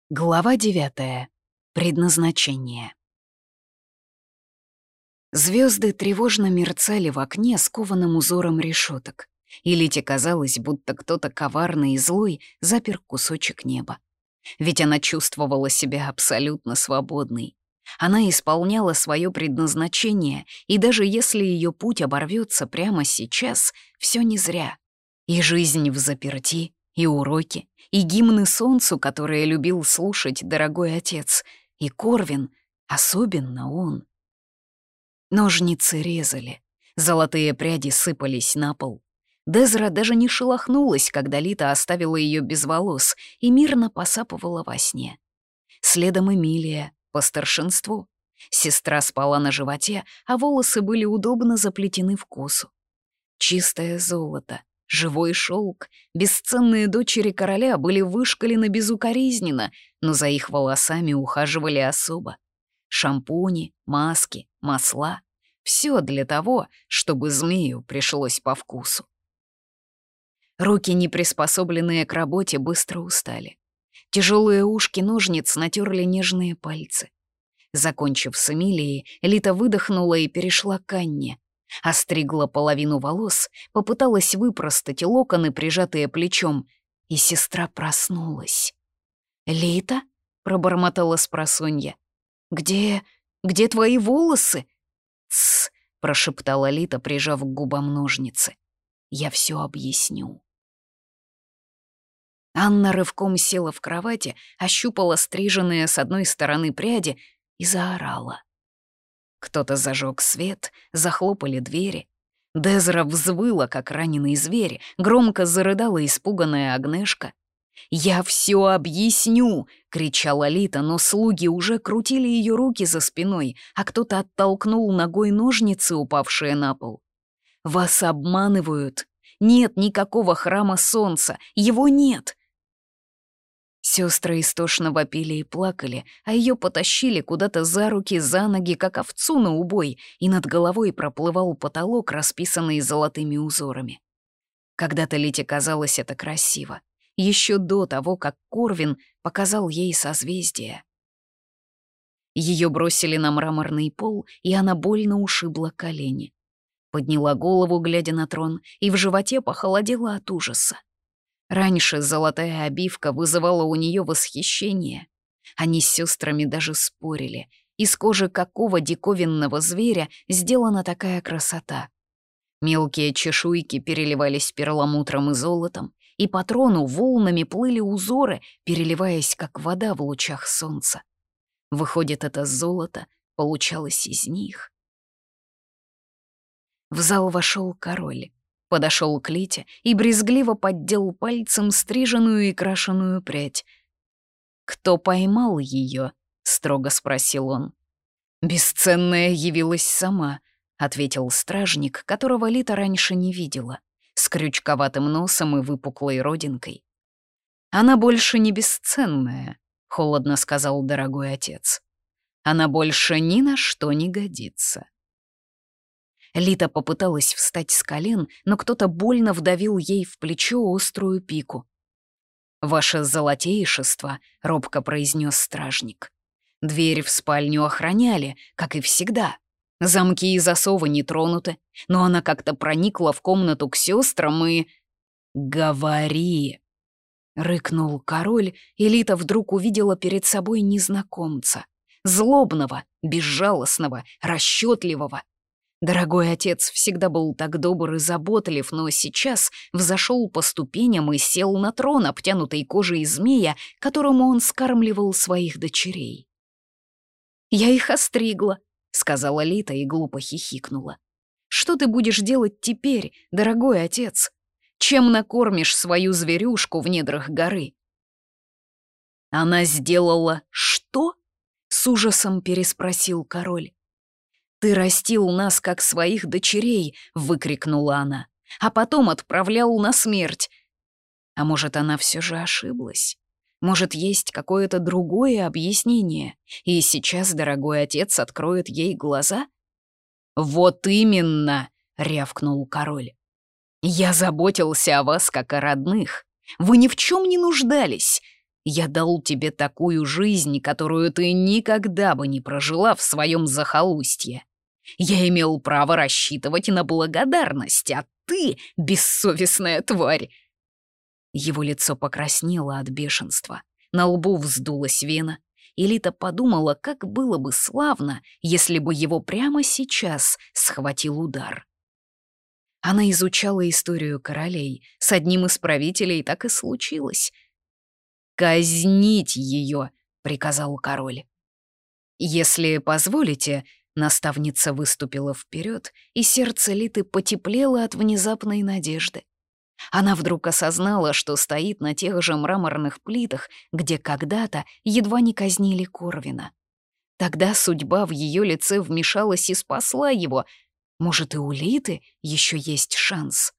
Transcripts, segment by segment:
Глава 9. Предназначение. Звезды тревожно мерцали в окне с кованым узором решеток, и Лите казалось, будто кто-то коварный и злой запер кусочек неба. Ведь она чувствовала себя абсолютно свободной. Она исполняла свое предназначение, и даже если ее путь оборвется прямо сейчас, все не зря. И жизнь взаперти, и уроки, и гимны солнцу, которые любил слушать дорогой отец, и Корвин, особенно он. Ножницы резали, золотые пряди сыпались на пол. Дезра даже не шелохнулась, когда Лита оставила ее без волос и мирно посапывала во сне. Следом Эмилия, по старшинству. Сестра спала на животе, а волосы были удобно заплетены в косу. Чистое золото, живой шелк, бесценные дочери короля были вышкалены безукоризненно, но за их волосами ухаживали особо. Шампуни, маски, масла — все для того, чтобы змею пришлось по вкусу. Руки, не приспособленные к работе, быстро устали. Тяжелые ушки ножниц натерли нежные пальцы. Закончив с Эмилией, Лита выдохнула и перешла к Анне. Остригла половину волос, попыталась выпростать локоны, прижатые плечом, и сестра проснулась. «Лита?» — пробормотала спросонья. «Где твои волосы?» «Тсс», — прошептала Лита, прижав к губам ножницы. «Я все объясню». Анна рывком села в кровати, ощупала стриженные с одной стороны пряди и заорала. Кто-то зажег свет, захлопали двери. Дезра взвыла, как раненый зверь, громко зарыдала испуганная Агнешка. «Я все объясню!» — кричала Лита, но слуги уже крутили ее руки за спиной, а кто-то оттолкнул ногой ножницы, упавшие на пол. «Вас обманывают! Нет никакого храма солнца! Его нет!» Сестры истошно вопили и плакали, а ее потащили куда-то за руки, за ноги, как овцу на убой, и над головой проплывал потолок, расписанный золотыми узорами. Когда-то Лите казалось это красиво, еще до того, как Корвин показал ей созвездие. Ее бросили на мраморный пол, и она больно ушибла колени. Подняла голову, глядя на трон, и в животе похолодело от ужаса. Раньше золотая обивка вызывала у нее восхищение. Они с сестрами даже спорили, из кожи какого диковинного зверя сделана такая красота. Мелкие чешуйки переливались перламутром и золотом, и по трону волнами плыли узоры, переливаясь, как вода в лучах солнца. Выходит, это золото получалось из них. В зал вошел король. Подошел к Лите и брезгливо поддел пальцем стриженную и крашеную прядь. «Кто поймал ее?» — строго спросил он. «Бесценная явилась сама», — ответил стражник, которого Лита раньше не видела, с крючковатым носом и выпуклой родинкой. «Она больше не бесценная», — холодно сказал дорогой отец. «Она больше ни на что не годится». Лита попыталась встать с колен, но кто-то больно вдавил ей в плечо острую пику. «Ваше золотейшество», — робко произнес стражник. «Дверь в спальню охраняли, как и всегда. Замки и засовы не тронуты, но она как-то проникла в комнату к сестрам и...» «Говори!» — рыкнул король, и Лита вдруг увидела перед собой незнакомца. Злобного, безжалостного, расчетливого. Дорогой отец всегда был так добр и заботлив, но сейчас взошел по ступеням и сел на трон, обтянутый кожей змея, которому он скармливал своих дочерей. «Я их остригла», — сказала Лита и глупо хихикнула. «Что ты будешь делать теперь, дорогой отец? Чем накормишь свою зверюшку в недрах горы?» «Она сделала что?» — с ужасом переспросил король. «Ты растил нас, как своих дочерей», — выкрикнула она, «а потом отправлял на смерть». А может, она все же ошиблась? Может, есть какое-то другое объяснение, и сейчас дорогой отец откроет ей глаза? «Вот именно», — рявкнул король. «Я заботился о вас, как о родных. Вы ни в чем не нуждались. Я дал тебе такую жизнь, которую ты никогда бы не прожила в своем захолустье. Я имел право рассчитывать на благодарность, а ты — бессовестная тварь!» Его лицо покраснело от бешенства, на лбу вздулась вена, и Лита подумала, как было бы славно, если бы его прямо сейчас схватил удар. Она изучала историю королей, с одним из правителей так и случилось. «Казнить ее!» — приказал король. «Если позволите», — наставница выступила вперед, и сердце Литы потеплело от внезапной надежды. Она вдруг осознала, что стоит на тех же мраморных плитах, где когда-то едва не казнили Корвина. Тогда судьба в ее лице вмешалась и спасла его. Может, и у Литы еще есть шанс.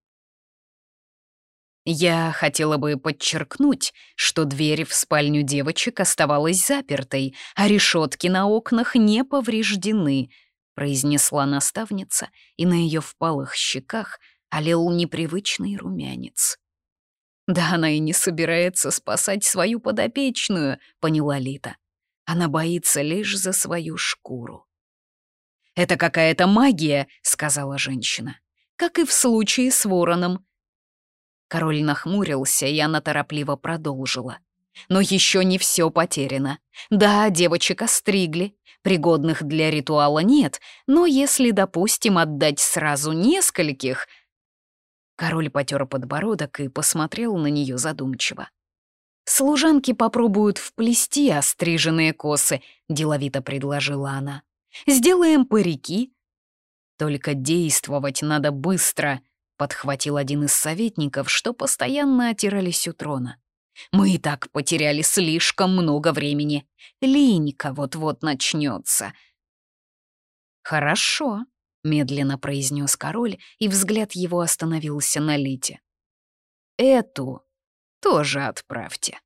Я хотела бы подчеркнуть, что дверь в спальню девочек оставалась запертой, а решетки на окнах не повреждены, произнесла наставница, и на ее впалых щеках олел непривычный румянец. «Да она и не собирается спасать свою подопечную», — поняла Лита. «Она боится лишь за свою шкуру». «Это какая-то магия», — сказала женщина, «как и в случае с вороном». Король нахмурился, и она торопливо продолжила. «Но еще не все потеряно. Да, девочек остригли, пригодных для ритуала нет, но если, допустим, отдать сразу нескольких...» Король потер подбородок и посмотрел на нее задумчиво. «Служанки попробуют вплести остриженные косы», — деловито предложила она. «Сделаем парики». «Только действовать надо быстро», — подхватил один из советников, что постоянно отирались у трона. «Мы и так потеряли слишком много времени. Линька вот-вот начнется». «Хорошо», — медленно произнес король, и взгляд его остановился на Лите. «Эту тоже отправьте».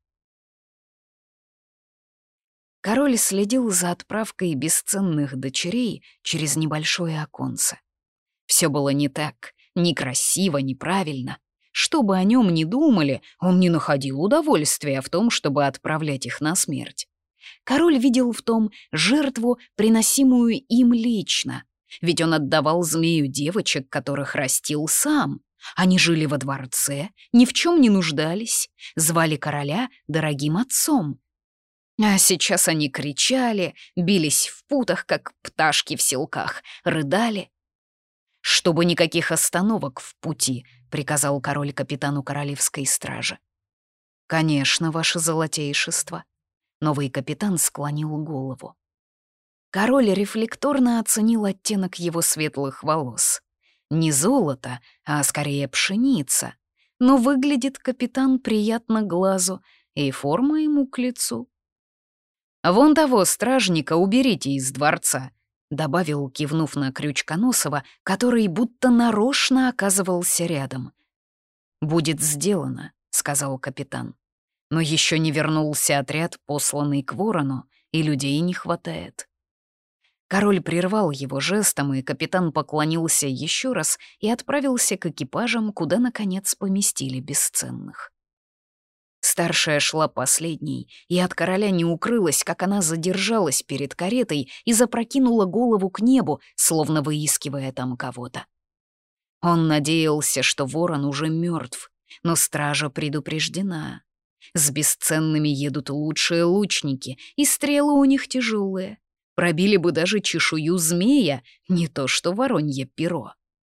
Король следил за отправкой бесценных дочерей через небольшое оконце. Все было не так, некрасиво, неправильно. Что бы о нем ни думали, он не находил удовольствия в том, чтобы отправлять их на смерть. Король видел в том жертву, приносимую им лично, ведь он отдавал змею девочек, которых растил сам. Они жили во дворце, ни в чем не нуждались, звали короля дорогим отцом. А сейчас они кричали, бились в путах, как пташки в селках, рыдали. «Чтобы никаких остановок в пути», — приказал король капитану королевской стражи. «Конечно, ваше золотейшество». Новый капитан склонил голову. Король рефлекторно оценил оттенок его светлых волос. Не золото, а скорее пшеница. Но выглядит капитан приятно глазу, и форма ему к лицу. «Вон того стражника уберите из дворца», — добавил, кивнув на Крючконосова, который будто нарочно оказывался рядом. «Будет сделано», — сказал капитан. «Но еще не вернулся отряд, посланный к Ворону, и людей не хватает». Король прервал его жестом, и капитан поклонился еще раз и отправился к экипажам, куда, наконец, поместили бесценных. Старшая шла последней, и от короля не укрылась, как она задержалась перед каретой и запрокинула голову к небу, словно выискивая там кого-то. Он надеялся, что ворон уже мертв, но стража предупреждена. С бесценными едут лучшие лучники, и стрелы у них тяжелые. Пробили бы даже чешую змея, не то что воронье перо.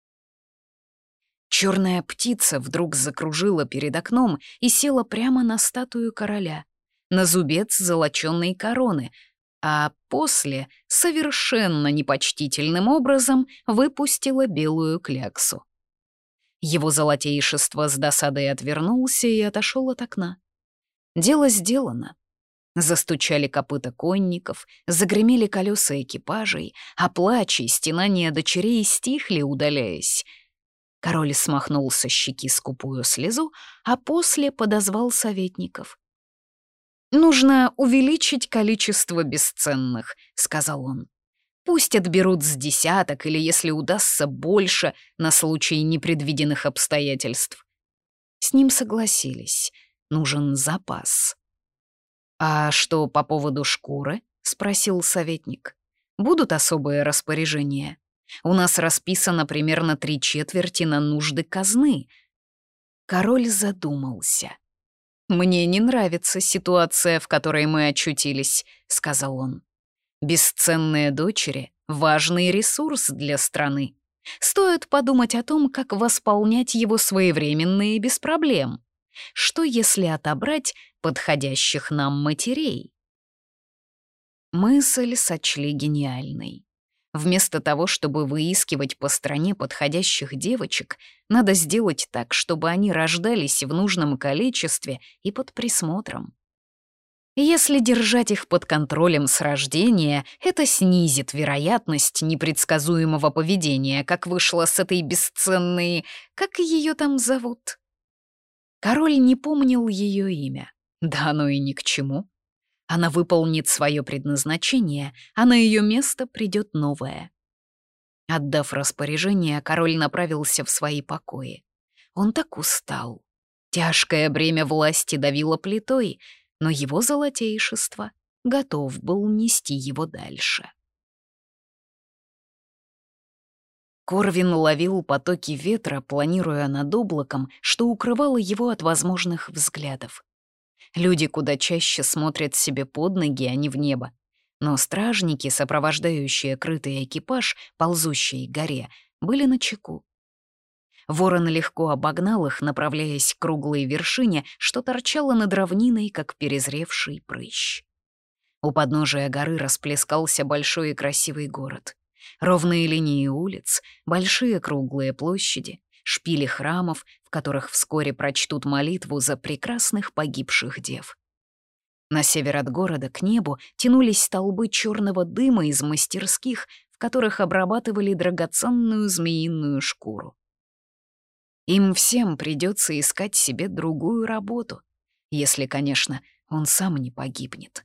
Черная птица вдруг закружила перед окном и села прямо на статую короля, на зубец золочёной короны, а после совершенно непочтительным образом выпустила белую кляксу. Его золотейшество с досадой отвернулся и отошел от окна. Дело сделано. Застучали копыта конников, загремели колеса экипажей, а плач и стенания дочерей стихли, удаляясь. Король смахнул со щеки скупую слезу, а после подозвал советников. «Нужно увеличить количество бесценных», — сказал он. «Пусть отберут с десяток или, если удастся, больше на случай непредвиденных обстоятельств». С ним согласились. Нужен запас. «А что по поводу шкуры?» — спросил советник. «Будут особые распоряжения? У нас расписано примерно 3/4 на нужды казны». Король задумался. «Мне не нравится ситуация, в которой мы очутились», — сказал он. «Бесценные дочери — важный ресурс для страны. Стоит подумать о том, как восполнять его своевременно и без проблем. Что, если отобрать подходящих нам матерей?» Мысль сочли гениальной. Вместо того, чтобы выискивать по стране подходящих девочек, надо сделать так, чтобы они рождались в нужном количестве и под присмотром. Если держать их под контролем с рождения, это снизит вероятность непредсказуемого поведения, как вышло с этой бесценной... Как ее там зовут? Король не помнил ее имя. Да оно и ни к чему. Она выполнит свое предназначение, а на ее место придет новое. Отдав распоряжение, король направился в свои покои. Он так устал. Тяжкое бремя власти давило плитой, но его золотейшество готов был нести его дальше. Корвин ловил потоки ветра, планируя над облаком, что укрывало его от возможных взглядов. Люди куда чаще смотрят себе под ноги, а не в небо. Но стражники, сопровождающие крытый экипаж, ползущий к горе, были начеку. Ворон легко обогнал их, направляясь к круглой вершине, что торчало над равниной, как перезревший прыщ. У подножия горы расплескался большой и красивый город. Ровные линии улиц, большие круглые площади, шпили храмов, в которых вскоре прочтут молитву за прекрасных погибших дев. На север от города к небу тянулись столбы черного дыма из мастерских, в которых обрабатывали драгоценную змеиную шкуру. Им всем придется искать себе другую работу, если, конечно, он сам не погибнет.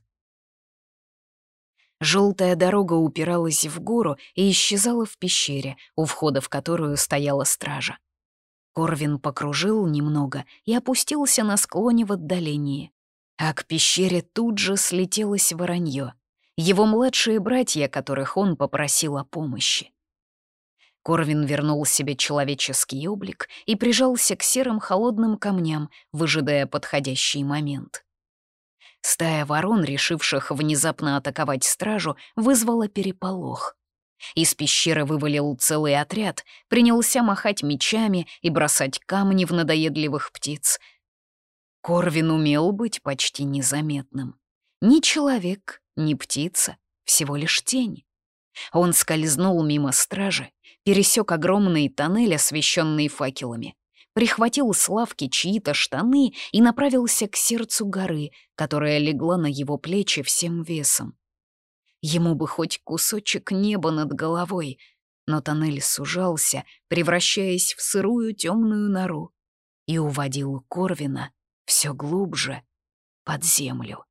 Желтая дорога упиралась в гору и исчезала в пещере, у входа в которую стояла стража. Корвин покружил немного и опустился на склоне в отдалении. А к пещере тут же слетелось воронье, его младшие братья, которых он попросил о помощи. Корвин вернул себе человеческий облик и прижался к серым холодным камням, выжидая подходящий момент. Стая ворон, решивших внезапно атаковать стражу, вызвала переполох. Из пещеры вывалил целый отряд, принялся махать мечами и бросать камни в надоедливых птиц. Корвин умел быть почти незаметным. Ни человек, ни птица, всего лишь тень. Он скользнул мимо стражи, пересек огромный тоннель, освещенный факелами, прихватил с лавки чьи-то штаны и направился к сердцу горы, которая легла на его плечи всем весом. Ему бы хоть кусочек неба над головой, но тоннель сужался, превращаясь в сырую темную нору, и уводил Корвина все глубже под землю.